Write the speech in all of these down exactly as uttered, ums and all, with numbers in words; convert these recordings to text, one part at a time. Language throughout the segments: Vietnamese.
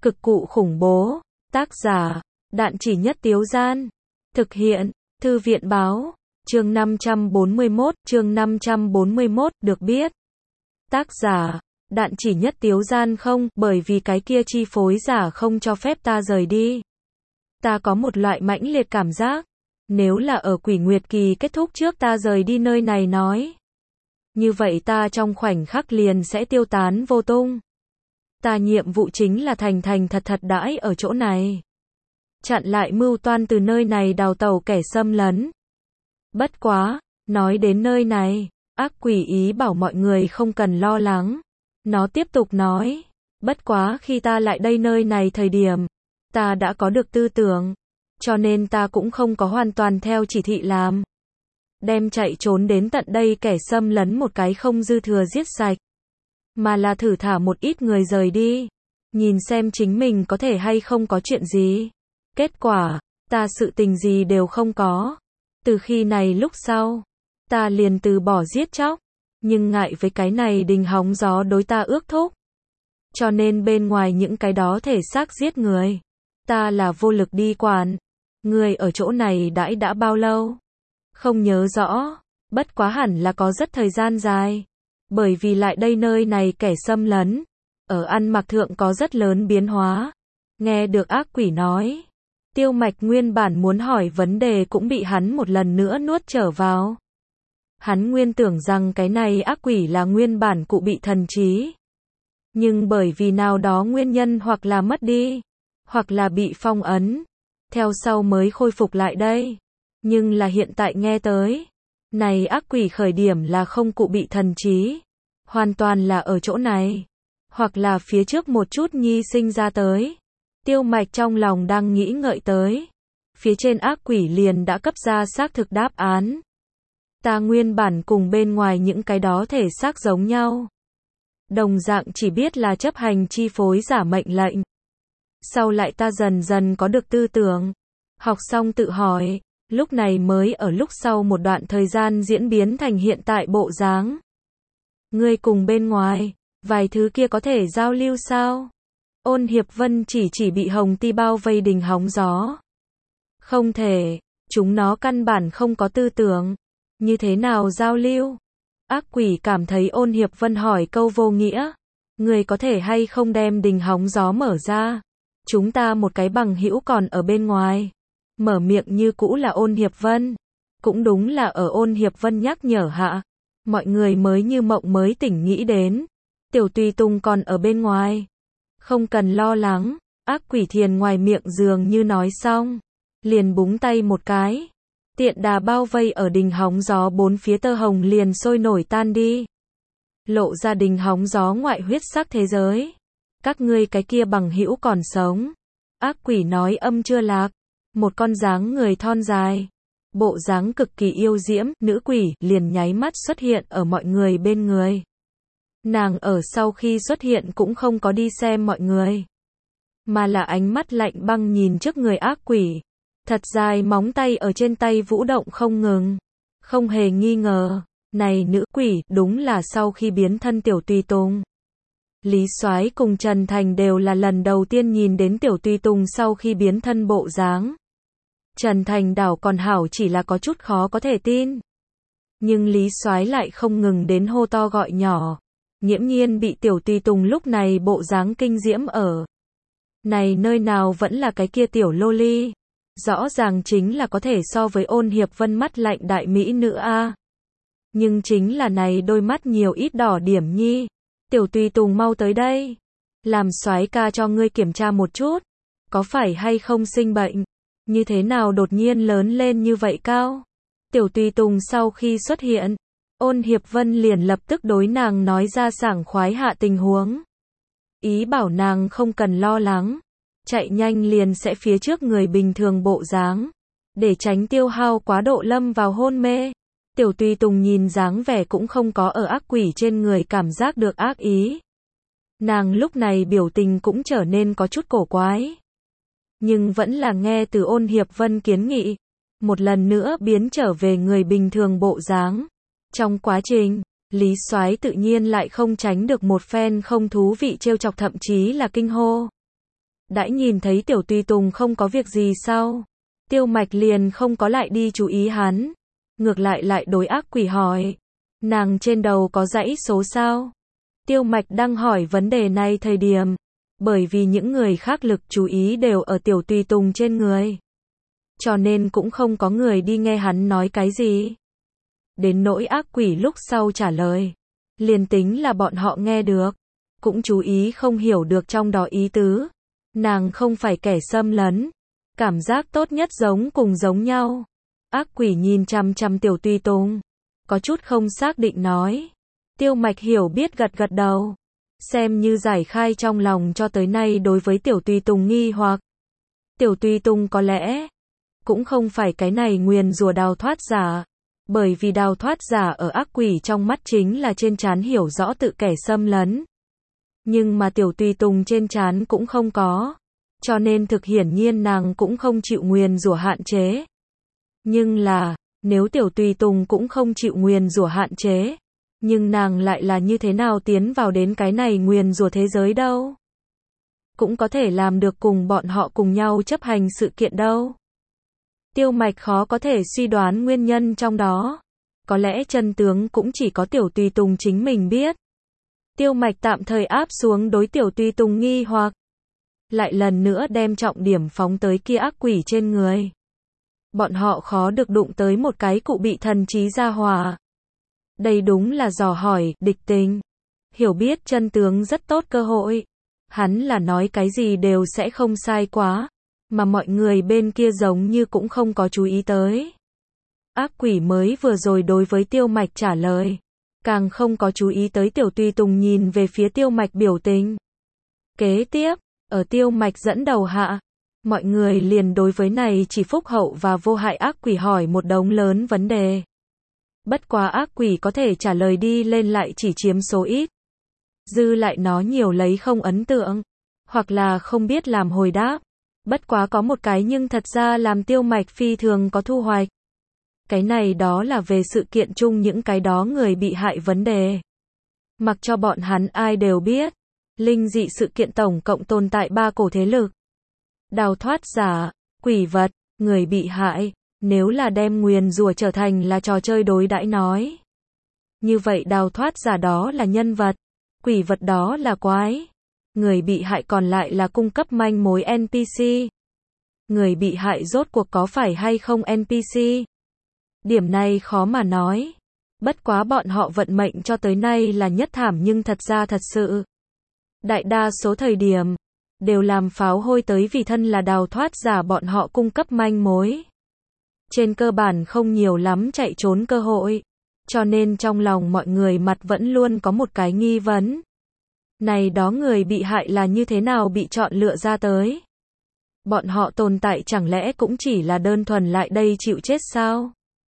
Cực cụ khủng bố. Tác giả, Đạn Chỉ Nhất Tiếu Gian. Thực hiện, Thư viện báo. Chương năm trăm bốn mươi mốt, chương năm trăm bốn mươi mốt, được biết. Tác giả, Đạn Chỉ Nhất Tiếu Gian. Không, bởi vì cái kia chi phối giả không cho phép ta rời đi. Ta có một loại mãnh liệt cảm giác, nếu là ở Quỷ Nguyệt Kỳ kết thúc trước ta rời đi nơi này nói, như vậy ta trong khoảnh khắc liền sẽ tiêu tán vô tung. Ta nhiệm vụ chính là thành thành thật thật đãi ở chỗ này, chặn lại mưu toan từ nơi này đào tẩu kẻ xâm lấn. Bất quá, nói đến nơi này, ác quỷ ý bảo mọi người không cần lo lắng. Nó tiếp tục nói, bất quá khi ta lại đây nơi này thời điểm, ta đã có được tư tưởng, cho nên ta cũng không có hoàn toàn theo chỉ thị làm. Đem chạy trốn đến tận đây kẻ xâm lấn một cái không dư thừa giết sạch, mà là thử thả một ít người rời đi, nhìn xem chính mình có thể hay không có chuyện gì. Kết quả, ta sự tình gì đều không có. Từ khi này lúc sau, ta liền từ bỏ giết chóc, nhưng ngại với cái này đình hóng gió đối ta ước thúc. Cho nên bên ngoài những cái đó thể xác giết người, ta là vô lực đi quản. Người ở chỗ này đãi đã bao lâu? Không nhớ rõ, bất quá hẳn là có rất thời gian dài. Bởi vì lại đây nơi này kẻ xâm lấn, ở ăn mặc thượng có rất lớn biến hóa. Nghe được ác quỷ nói, Tiêu Mạch nguyên bản muốn hỏi vấn đề cũng bị hắn một lần nữa nuốt trở vào. Hắn nguyên tưởng rằng cái này ác quỷ là nguyên bản cụ bị thần trí, nhưng bởi vì nào đó nguyên nhân hoặc là mất đi, hoặc là bị phong ấn, theo sau mới khôi phục lại đây. Nhưng là hiện tại nghe tới, này ác quỷ khởi điểm là không cụ bị thần trí, hoàn toàn là ở chỗ này, hoặc là phía trước một chút nhi sinh ra tới. Tiêu Mạch trong lòng đang nghĩ ngợi tới, phía trên ác quỷ liền đã cấp ra xác thực đáp án. Ta nguyên bản cùng bên ngoài những cái đó thể xác giống nhau, đồng dạng chỉ biết là chấp hành chi phối giả mệnh lệnh. Sau lại ta dần dần có được tư tưởng, học xong tự hỏi, lúc này mới ở lúc sau một đoạn thời gian diễn biến thành hiện tại bộ dáng. Ngươi cùng bên ngoài, vài thứ kia có thể giao lưu sao? Ôn Hiệp Vân chỉ chỉ bị hồng ti bao vây đình hóng gió. Không thể, chúng nó căn bản không có tư tưởng, như thế nào giao lưu? Ác quỷ cảm thấy Ôn Hiệp Vân hỏi câu vô nghĩa. Người có thể hay không đem đình hóng gió mở ra? Chúng ta một cái bằng hữu còn ở bên ngoài. Mở miệng như cũ là Ôn Hiệp Vân. Cũng đúng là ở Ôn Hiệp Vân nhắc nhở hạ, mọi người mới như mộng mới tỉnh nghĩ đến. Tiểu Tùy Tùng còn ở bên ngoài. Không cần lo lắng, ác quỷ thiền ngoài miệng dường như nói xong, liền búng tay một cái. Tiện đà bao vây ở đình hóng gió bốn phía tơ hồng liền sôi nổi tan đi. Lộ ra đình hóng gió ngoại huyết sắc thế giới. Các ngươi cái kia bằng hữu còn sống. Ác quỷ nói âm chưa lạc. Một con dáng người thon dài, bộ dáng cực kỳ yêu diễm, nữ quỷ liền nháy mắt xuất hiện ở mọi người bên người. Nàng ở sau khi xuất hiện cũng không có đi xem mọi người, mà là ánh mắt lạnh băng nhìn trước người ác quỷ. Thật dài móng tay ở trên tay vũ động không ngừng. Không hề nghi ngờ, này nữ quỷ đúng là sau khi biến thân Tiểu Tùy Tùng. Lý Soái cùng Trần Thành đều là lần đầu tiên nhìn đến Tiểu Tùy Tùng sau khi biến thân bộ dáng. Trần Thành đảo còn hảo chỉ là có chút khó có thể tin. Nhưng Lý Soái lại không ngừng đến hô to gọi nhỏ. Nghiễm nhiên bị Tiểu Tùy Tùng lúc này bộ dáng kinh diễm ở. Này nơi nào vẫn là cái kia tiểu lô ly. Rõ ràng chính là có thể so với Ôn Hiệp Vân mắt lạnh đại mỹ nữ a. Nhưng chính là này đôi mắt nhiều ít đỏ điểm nhi. Tiểu Tùy Tùng mau tới đây. Làm soái ca cho ngươi kiểm tra một chút. Có phải hay không sinh bệnh? Như thế nào đột nhiên lớn lên như vậy cao? Tiểu Tùy Tùng sau khi xuất hiện, Ôn Hiệp Vân liền lập tức đối nàng nói ra sảng khoái hạ tình huống. Ý bảo nàng không cần lo lắng, chạy nhanh liền sẽ phía trước người bình thường bộ dáng, để tránh tiêu hao quá độ lâm vào hôn mê. Tiểu Tùy Tùng nhìn dáng vẻ cũng không có ở ác quỷ trên người cảm giác được ác ý. Nàng lúc này biểu tình cũng trở nên có chút cổ quái. Nhưng vẫn là nghe từ Ôn Hiệp Vân kiến nghị, một lần nữa biến trở về người bình thường bộ dáng. Trong quá trình, Lý Soái tự nhiên lại không tránh được một phen không thú vị trêu chọc thậm chí là kinh hô. Đãi nhìn thấy Tiểu Tùy Tùng không có việc gì sau, Tiêu Mạch liền không có lại đi chú ý hắn, ngược lại lại đối ác quỷ hỏi, nàng trên đầu có dãy số sao? Tiêu Mạch đang hỏi vấn đề này thời điểm, bởi vì những người khác lực chú ý đều ở Tiểu Tùy Tùng trên người, cho nên cũng không có người đi nghe hắn nói cái gì. Đến nỗi ác quỷ lúc sau trả lời, liền tính là bọn họ nghe được, cũng chú ý không hiểu được trong đó ý tứ. Nàng không phải kẻ xâm lấn, cảm giác tốt nhất giống cùng giống nhau. Ác quỷ nhìn chằm chằm Tiểu Tùy Tùng, có chút không xác định nói. Tiêu Mạch hiểu biết gật gật đầu, xem như giải khai trong lòng cho tới nay đối với Tiểu Tùy Tùng nghi hoặc. Tiểu Tùy Tùng có lẽ cũng không phải cái này nguyền rủa đào thoát giả, bởi vì đào thoát giả ở ác quỷ trong mắt chính là trên trán hiểu rõ tự kẻ xâm lấn. Nhưng mà Tiểu Tùy Tùng trên trán cũng không có, cho nên thực hiển nhiên nàng cũng không chịu nguyền rủa hạn chế. Nhưng là, nếu Tiểu Tùy Tùng cũng không chịu nguyền rủa hạn chế, nhưng nàng lại là như thế nào tiến vào đến cái này nguyền rủa thế giới đâu? Cũng có thể làm được cùng bọn họ cùng nhau chấp hành sự kiện đâu? Tiêu Mạch khó có thể suy đoán nguyên nhân trong đó. Có lẽ chân tướng cũng chỉ có Tiểu Tùy Tùng chính mình biết. Tiêu Mạch tạm thời áp xuống đối Tiểu Tùy Tùng nghi hoặc, lại lần nữa đem trọng điểm phóng tới kia ác quỷ trên người. Bọn họ khó được đụng tới một cái cụ bị thần trí gia hỏa. Đây đúng là dò hỏi, địch tình. Hiểu biết chân tướng rất tốt cơ hội. Hắn là nói cái gì đều sẽ không sai quá, mà mọi người bên kia giống như cũng không có chú ý tới. Ác quỷ mới vừa rồi đối với Tiêu Mạch trả lời, càng không có chú ý tới Tiểu Tùy Tùng nhìn về phía Tiêu Mạch biểu tình. Kế tiếp, ở Tiêu Mạch dẫn đầu hạ, mọi người liền đối với này chỉ phúc hậu và vô hại ác quỷ hỏi một đống lớn vấn đề. Bất quá ác quỷ có thể trả lời đi lên lại chỉ chiếm số ít. Dư lại nó nhiều lấy không ấn tượng, hoặc là không biết làm hồi đáp. Bất quá có một cái nhưng thật ra làm Tiêu Mạch phi thường có thu hoạch. Cái này đó là về sự kiện chung những cái đó người bị hại vấn đề. Mặc cho bọn hắn ai đều biết, linh dị sự kiện tổng cộng tồn tại ba cổ thế lực. Đào thoát giả, quỷ vật, người bị hại, nếu là đem nguyền rủa trở thành là trò chơi đối đãi nói. Như vậy đào thoát giả đó là nhân vật, quỷ vật đó là quái. Người bị hại còn lại là cung cấp manh mối en pê xê. Người bị hại rốt cuộc có phải hay không en pê xê? Điểm này khó mà nói. Bất quá bọn họ vận mệnh cho tới nay là nhất thảm nhưng thật ra thật sự. Đại đa số thời điểm, đều làm pháo hôi tới vì thân là đào thoát giả bọn họ cung cấp manh mối. Trên cơ bản không nhiều lắm chạy trốn cơ hội. Cho nên trong lòng mọi người mặt vẫn luôn có một cái nghi vấn. Này đó người bị hại là như thế nào bị chọn lựa ra tới? Bọn họ tồn tại chẳng lẽ cũng chỉ là đơn thuần lại đây chịu chết sao?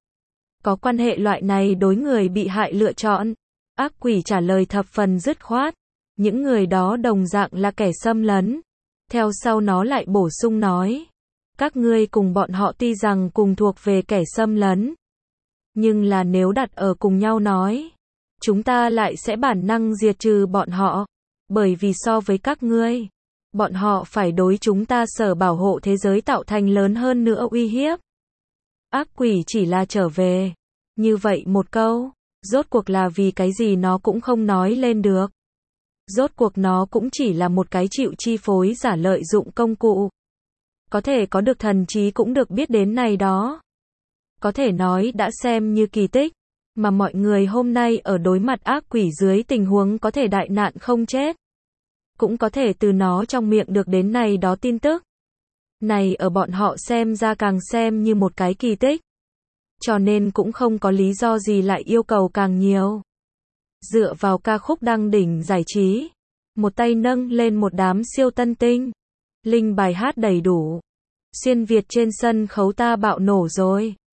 Có quan hệ loại này đối người bị hại lựa chọn? Ác quỷ trả lời thập phần dứt khoát. Những người đó đồng dạng là kẻ xâm lấn. Theo sau nó lại bổ sung nói. Các ngươi cùng bọn họ tuy rằng cùng thuộc về kẻ xâm lấn. Nhưng là nếu đặt ở cùng nhau nói, chúng ta lại sẽ bản năng diệt trừ bọn họ. Bởi vì so với các ngươi, bọn họ phải đối chúng ta sở bảo hộ thế giới tạo thành lớn hơn nữa uy hiếp. Ác quỷ chỉ là trở về. Như vậy một câu, rốt cuộc là vì cái gì nó cũng không nói lên được. Rốt cuộc nó cũng chỉ là một cái chịu chi phối giả lợi dụng công cụ. Có thể có được thần trí cũng được biết đến này đó. Có thể nói đã xem như kỳ tích, mà mọi người hôm nay ở đối mặt ác quỷ dưới tình huống có thể đại nạn không chết. Cũng có thể từ nó trong miệng được đến này đó tin tức. Này ở bọn họ xem ra càng xem như một cái kỳ tích. Cho nên cũng không có lý do gì lại yêu cầu càng nhiều. Dựa vào ca khúc đăng đỉnh giải trí, một tay nâng lên một đám siêu tân tinh. Linh bài hát đầy đủ. Xuyên Việt trên sân khấu ta bạo nổ rồi.